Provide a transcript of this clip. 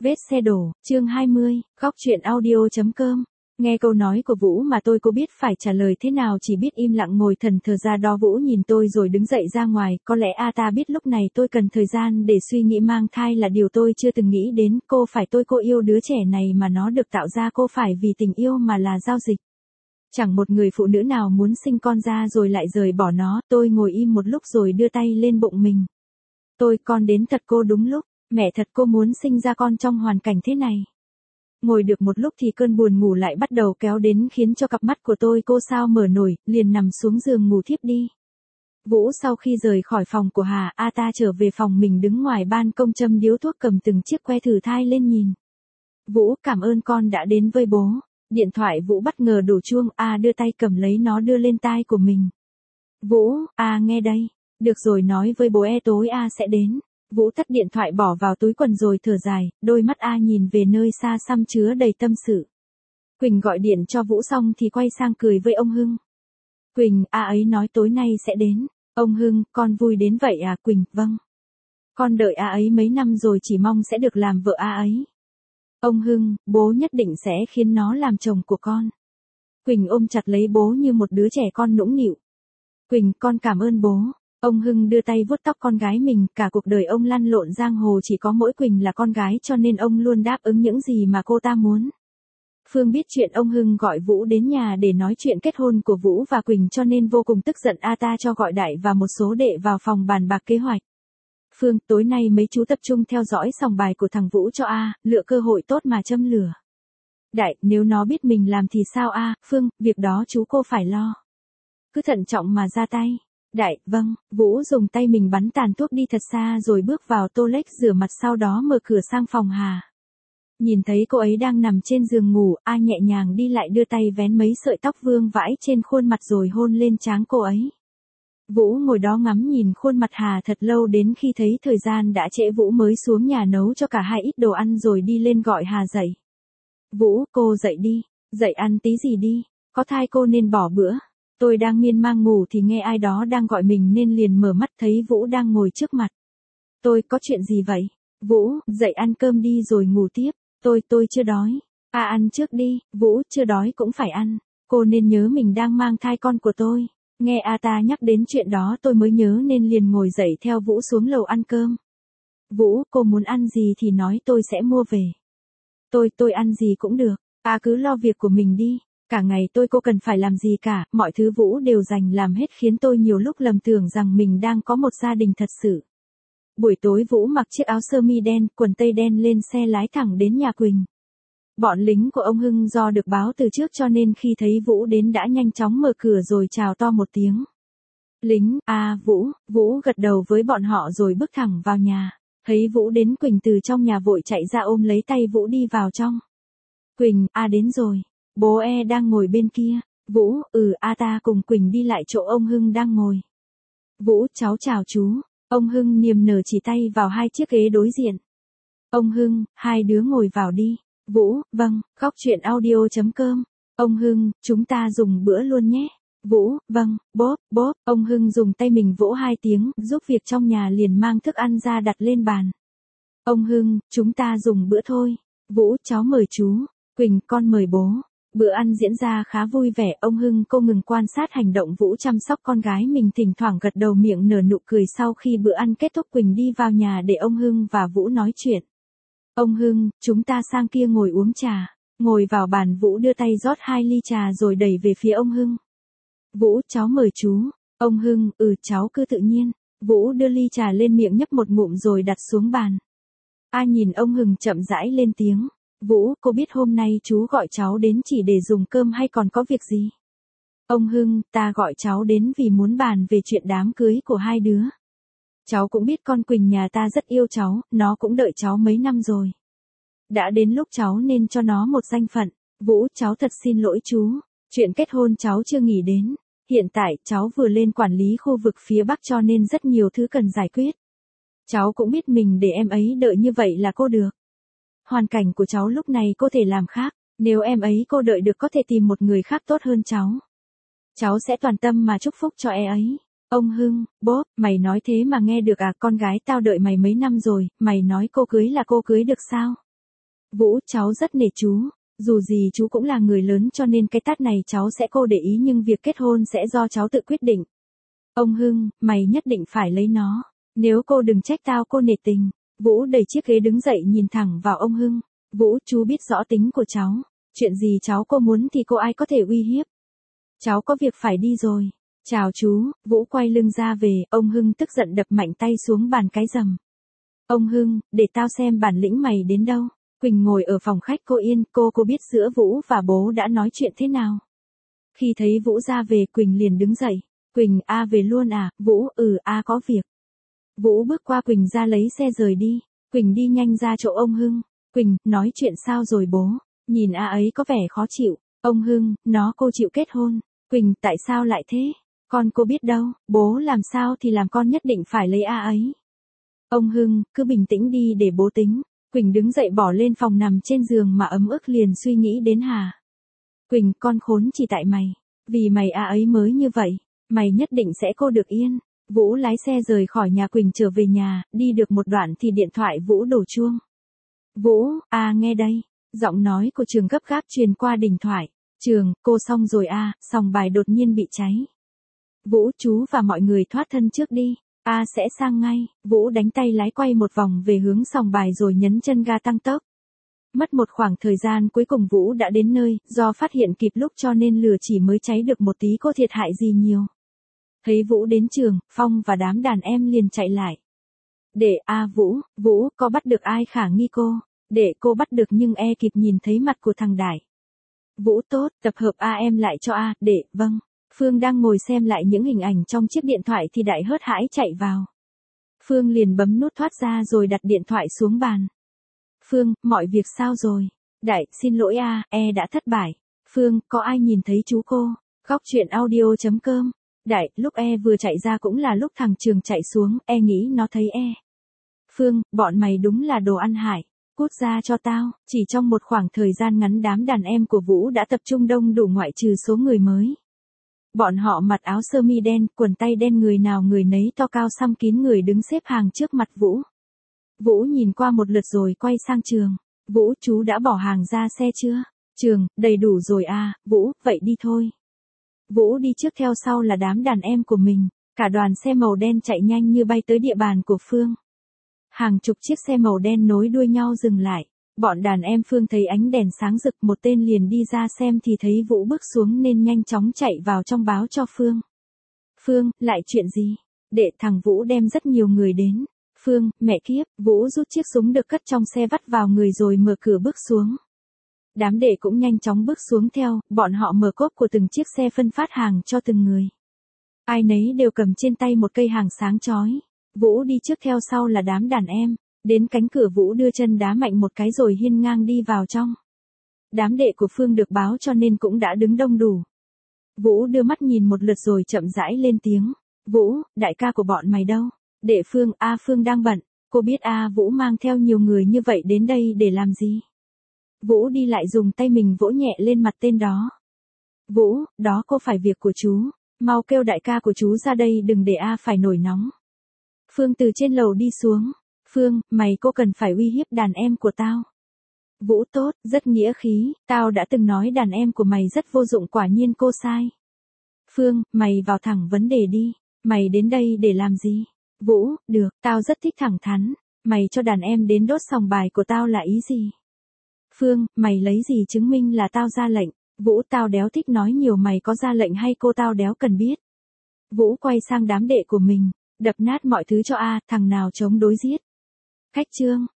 Vết xe đổ, chương 20, góc chuyện audio.com. Nghe câu nói của Vũ mà tôi có biết phải trả lời thế nào, chỉ biết im lặng ngồi thần thờ ra đó. Vũ nhìn tôi rồi đứng dậy ra ngoài, có lẽ ta biết lúc này tôi cần thời gian để suy nghĩ. Mang thai là điều tôi chưa từng nghĩ đến, cô yêu đứa trẻ này mà nó được tạo ra, cô phải vì tình yêu mà là giao dịch. Chẳng một người phụ nữ nào muốn sinh con ra rồi lại rời bỏ nó. Tôi ngồi im một lúc rồi đưa tay lên bụng mình. Con đến thật cô đúng lúc. Mẹ thật, cô muốn sinh ra con trong hoàn cảnh thế này. Ngồi được một lúc thì cơn buồn ngủ lại bắt đầu kéo đến, khiến cho cặp mắt của tôi cô sao mở nổi, liền nằm xuống giường ngủ thiếp đi. Vũ sau khi rời khỏi phòng của Hà, ta trở về phòng mình, đứng ngoài ban công châm điếu thuốc, cầm từng chiếc que thử thai lên nhìn. Vũ, cảm ơn con đã đến với bố. Điện thoại Vũ bất ngờ đổ chuông, đưa tay cầm lấy nó đưa lên tai của mình. Vũ, nghe đây. Được rồi, nói với bố tối sẽ đến. Vũ tắt điện thoại bỏ vào túi quần rồi thở dài, đôi mắt nhìn về nơi xa xăm chứa đầy tâm sự. Quỳnh gọi điện cho Vũ xong thì quay sang cười với ông Hưng. Quỳnh, ấy nói tối nay sẽ đến. Ông Hưng, con vui đến vậy à? Quỳnh, vâng. Con đợi ấy mấy năm rồi, chỉ mong sẽ được làm vợ ấy. Ông Hưng, bố nhất định sẽ khiến nó làm chồng của con. Quỳnh ôm chặt lấy bố như một đứa trẻ con nũng nịu. Quỳnh, con cảm ơn bố. Ông Hưng đưa tay vuốt tóc con gái mình, cả cuộc đời ông lăn lộn giang hồ chỉ có mỗi Quỳnh là con gái, cho nên ông luôn đáp ứng những gì mà cô ta muốn. Phương biết chuyện ông Hưng gọi Vũ đến nhà để nói chuyện kết hôn của Vũ và Quỳnh, cho nên vô cùng tức giận. Ta cho gọi Đại và một số đệ vào phòng bàn bạc kế hoạch. Phương, tối nay mấy chú tập trung theo dõi sòng bài của thằng Vũ cho lựa cơ hội tốt mà châm lửa. Đại, nếu nó biết mình làm thì sao? Phương, việc đó chú cô phải lo. Cứ thận trọng mà ra tay. Đại, vâng. Vũ dùng tay mình bắn tàn thuốc đi thật xa rồi bước vào toilet rửa mặt, sau đó mở cửa sang phòng Hà. Nhìn thấy cô ấy đang nằm trên giường ngủ, nhẹ nhàng đi lại đưa tay vén mấy sợi tóc vương vãi trên khuôn mặt rồi hôn lên trán cô ấy. Vũ ngồi đó ngắm nhìn khuôn mặt Hà thật lâu, đến khi thấy thời gian đã trễ Vũ mới xuống nhà nấu cho cả hai ít đồ ăn rồi đi lên gọi Hà dậy. Vũ, cô dậy đi, dậy ăn tí gì đi, có thai cô nên bỏ bữa. Tôi đang miên man ngủ thì nghe ai đó đang gọi mình nên liền mở mắt thấy Vũ đang ngồi trước mặt. Có chuyện gì vậy? Vũ, dậy ăn cơm đi rồi ngủ tiếp. Tôi chưa đói. Ăn trước đi. Vũ, chưa đói cũng phải ăn. Cô nên nhớ mình đang mang thai con của tôi. Nghe ta nhắc đến chuyện đó tôi mới nhớ nên liền ngồi dậy theo Vũ xuống lầu ăn cơm. Vũ, cô muốn ăn gì thì nói, tôi sẽ mua về. Tôi ăn gì cũng được. Cứ lo việc của mình đi. Cả ngày cô cần phải làm gì cả, mọi thứ Vũ đều dành làm hết, khiến tôi nhiều lúc lầm tưởng rằng mình đang có một gia đình thật sự. Buổi tối Vũ mặc chiếc áo sơ mi đen, quần tây đen lên xe lái thẳng đến nhà Quỳnh. Bọn lính của ông Hưng do được báo từ trước cho nên khi thấy Vũ đến đã nhanh chóng mở cửa rồi chào to một tiếng. Lính, Vũ gật đầu với bọn họ rồi bước thẳng vào nhà. Thấy Vũ đến, Quỳnh từ trong nhà vội chạy ra ôm lấy tay Vũ đi vào trong. Quỳnh, đến rồi. Bố đang ngồi bên kia. Vũ, ta cùng Quỳnh đi lại chỗ ông Hưng đang ngồi. Vũ, cháu chào chú. Ông Hưng niềm nở chỉ tay vào hai chiếc ghế đối diện. Ông Hưng, hai đứa ngồi vào đi. Vũ, vâng. Góc chuyện audio.com. Ông Hưng, chúng ta dùng bữa luôn nhé. Vũ, vâng. Bốp. Ông Hưng dùng tay mình vỗ hai tiếng, giúp việc trong nhà liền mang thức ăn ra đặt lên bàn. Ông Hưng, chúng ta dùng bữa thôi. Vũ, cháu mời chú. Quỳnh, con mời bố. Bữa ăn diễn ra khá vui vẻ, ông Hưng không ngừng quan sát hành động Vũ chăm sóc con gái mình, thỉnh thoảng gật đầu miệng nở nụ cười. Sau khi bữa ăn kết thúc, Quỳnh đi vào nhà để ông Hưng và Vũ nói chuyện. Ông Hưng, chúng ta sang kia ngồi uống trà. Ngồi vào bàn, Vũ đưa tay rót 2 ly trà rồi đẩy về phía ông Hưng. Vũ, cháu mời chú. Ông Hưng, cháu cứ tự nhiên. Vũ đưa ly trà lên miệng nhấp một ngụm rồi đặt xuống bàn. Nhìn ông Hưng chậm rãi lên tiếng. Vũ, cô biết hôm nay chú gọi cháu đến chỉ để dùng cơm hay còn có việc gì? Ông Hưng, ta gọi cháu đến vì muốn bàn về chuyện đám cưới của hai đứa. Cháu cũng biết con Quỳnh nhà ta rất yêu cháu, nó cũng đợi cháu mấy năm rồi. Đã đến lúc cháu nên cho nó một danh phận. Vũ, cháu thật xin lỗi chú. Chuyện kết hôn cháu chưa nghĩ đến. Hiện tại cháu vừa lên quản lý khu vực phía Bắc cho nên rất nhiều thứ cần giải quyết. Cháu cũng biết mình để em ấy đợi như vậy là cô được. Hoàn cảnh của cháu lúc này cô thể làm khác, nếu em ấy cô đợi được có thể tìm một người khác tốt hơn cháu. Cháu sẽ toàn tâm mà chúc phúc cho ấy. Ông Hưng, bốp, mày nói thế mà nghe được con gái tao đợi mày mấy năm rồi, mày nói cô cưới là cô cưới được sao? Vũ, cháu rất nể chú. Dù gì chú cũng là người lớn cho nên cái tát này cháu sẽ cô để ý nhưng việc kết hôn sẽ do cháu tự quyết định. Ông Hưng, mày nhất định phải lấy nó. Nếu cô đừng trách tao cô nể tình. Vũ đẩy chiếc ghế đứng dậy nhìn thẳng vào ông Hưng. Vũ, chú biết rõ tính của cháu. Chuyện gì cháu cô muốn thì cô ai có thể uy hiếp. Cháu có việc phải đi rồi. Chào chú, Vũ quay lưng ra về, ông Hưng tức giận đập mạnh tay xuống bàn cái rầm. Ông Hưng, để tao xem bản lĩnh mày đến đâu. Quỳnh ngồi ở phòng khách cô yên, cô biết giữa Vũ và bố đã nói chuyện thế nào. Khi thấy Vũ ra về Quỳnh liền đứng dậy. Quỳnh, về luôn à, Vũ, có việc. Vũ bước qua Quỳnh ra lấy xe rời đi. Quỳnh đi nhanh ra chỗ ông Hưng. Quỳnh, nói chuyện sao rồi bố? Nhìn ấy có vẻ khó chịu. Ông Hưng, cô chịu kết hôn. Quỳnh, tại sao lại thế? Con cô biết đâu, bố làm sao thì làm con nhất định phải lấy ấy. Ông Hưng, cứ bình tĩnh đi để bố tính. Quỳnh đứng dậy bỏ lên phòng nằm trên giường mà ấm ức liền suy nghĩ đến Hà. Quỳnh, con khốn chỉ tại mày. Vì mày ấy mới như vậy, mày nhất định sẽ cô được yên. Vũ lái xe rời khỏi nhà Quỳnh trở về nhà, đi được một đoạn thì điện thoại Vũ đổ chuông. Vũ, nghe đây. Giọng nói của Trường gấp gáp truyền qua điện thoại. Trường, cô xong rồi sòng bài đột nhiên bị cháy. Vũ, chú và mọi người thoát thân trước đi. Sẽ sang ngay. Vũ đánh tay lái quay một vòng về hướng sòng bài rồi nhấn chân ga tăng tốc. Mất một khoảng thời gian cuối cùng Vũ đã đến nơi, do phát hiện kịp lúc cho nên lửa chỉ mới cháy được một tí cô thiệt hại gì nhiều. Thấy Vũ đến trường, Phong và đám đàn em liền chạy lại. Để Vũ, có bắt được ai khả nghi cô? Để cô bắt được nhưng kịp nhìn thấy mặt của thằng Đại. Vũ tốt, tập hợp em lại cho để, vâng. Phương đang ngồi xem lại những hình ảnh trong chiếc điện thoại thì Đại hớt hãi chạy vào. Phương liền bấm nút thoát ra rồi đặt điện thoại xuống bàn. Phương, mọi việc sao rồi? Đại, xin lỗi đã thất bại. Phương, có ai nhìn thấy chú cô? Góc truyện audio.com. Đại, lúc vừa chạy ra cũng là lúc thằng Trường chạy xuống, nghĩ nó thấy Phương, bọn mày đúng là đồ ăn hại. Cút ra cho tao. Chỉ trong một khoảng thời gian ngắn đám đàn em của Vũ đã tập trung đông đủ ngoại trừ số người mới. Bọn họ mặc áo sơ mi đen, quần tay đen người nào người nấy to cao xăm kín người đứng xếp hàng trước mặt Vũ. Vũ nhìn qua một lượt rồi quay sang Trường. Vũ, chú đã bỏ hàng ra xe chưa? Trường, đầy đủ rồi Vũ, vậy đi thôi. Vũ đi trước theo sau là đám đàn em của mình. Cả đoàn xe màu đen chạy nhanh như bay tới địa bàn của Phương. Hàng chục chiếc xe màu đen nối đuôi nhau dừng lại. Bọn đàn em Phương thấy ánh đèn sáng rực một tên liền đi ra xem thì thấy Vũ bước xuống nên nhanh chóng chạy vào trong báo cho Phương. Phương, lại chuyện gì? Để thằng Vũ đem rất nhiều người đến. Phương, mẹ kiếp, Vũ rút chiếc súng được cất trong xe vắt vào người rồi mở cửa bước xuống. Đám đệ cũng nhanh chóng bước xuống theo, bọn họ mở cốp của từng chiếc xe phân phát hàng cho từng người. Ai nấy đều cầm trên tay một cây hàng sáng chói. Vũ đi trước theo sau là đám đàn em. Đến cánh cửa Vũ đưa chân đá mạnh một cái rồi hiên ngang đi vào trong. Đám đệ của Phương được báo cho nên cũng đã đứng đông đủ. Vũ đưa mắt nhìn một lượt rồi chậm rãi lên tiếng. Vũ, đại ca của bọn mày đâu? Đệ Phương, Phương đang bận. Cô biết Vũ mang theo nhiều người như vậy đến đây để làm gì? Vũ đi lại dùng tay mình vỗ nhẹ lên mặt tên đó. Vũ, đó cô phải việc của chú. Mau kêu đại ca của chú ra đây đừng để phải nổi nóng. Phương từ trên lầu đi xuống. Phương, cô cần phải uy hiếp đàn em của tao. Vũ tốt, rất nghĩa khí, tao đã từng nói đàn em của mày rất vô dụng quả nhiên cô sai. Phương, mày vào thẳng vấn đề đi, mày đến đây để làm gì? Vũ, được, tao rất thích thẳng thắn, mày cho đàn em đến đốt sòng bài của tao là ý gì? Phương, mày lấy gì chứng minh là tao ra lệnh? Vũ, tao đéo thích nói nhiều mày có ra lệnh hay cô tao đéo cần biết. Vũ quay sang đám đệ của mình, đập nát mọi thứ cho thằng nào chống đối giết. Khách trương,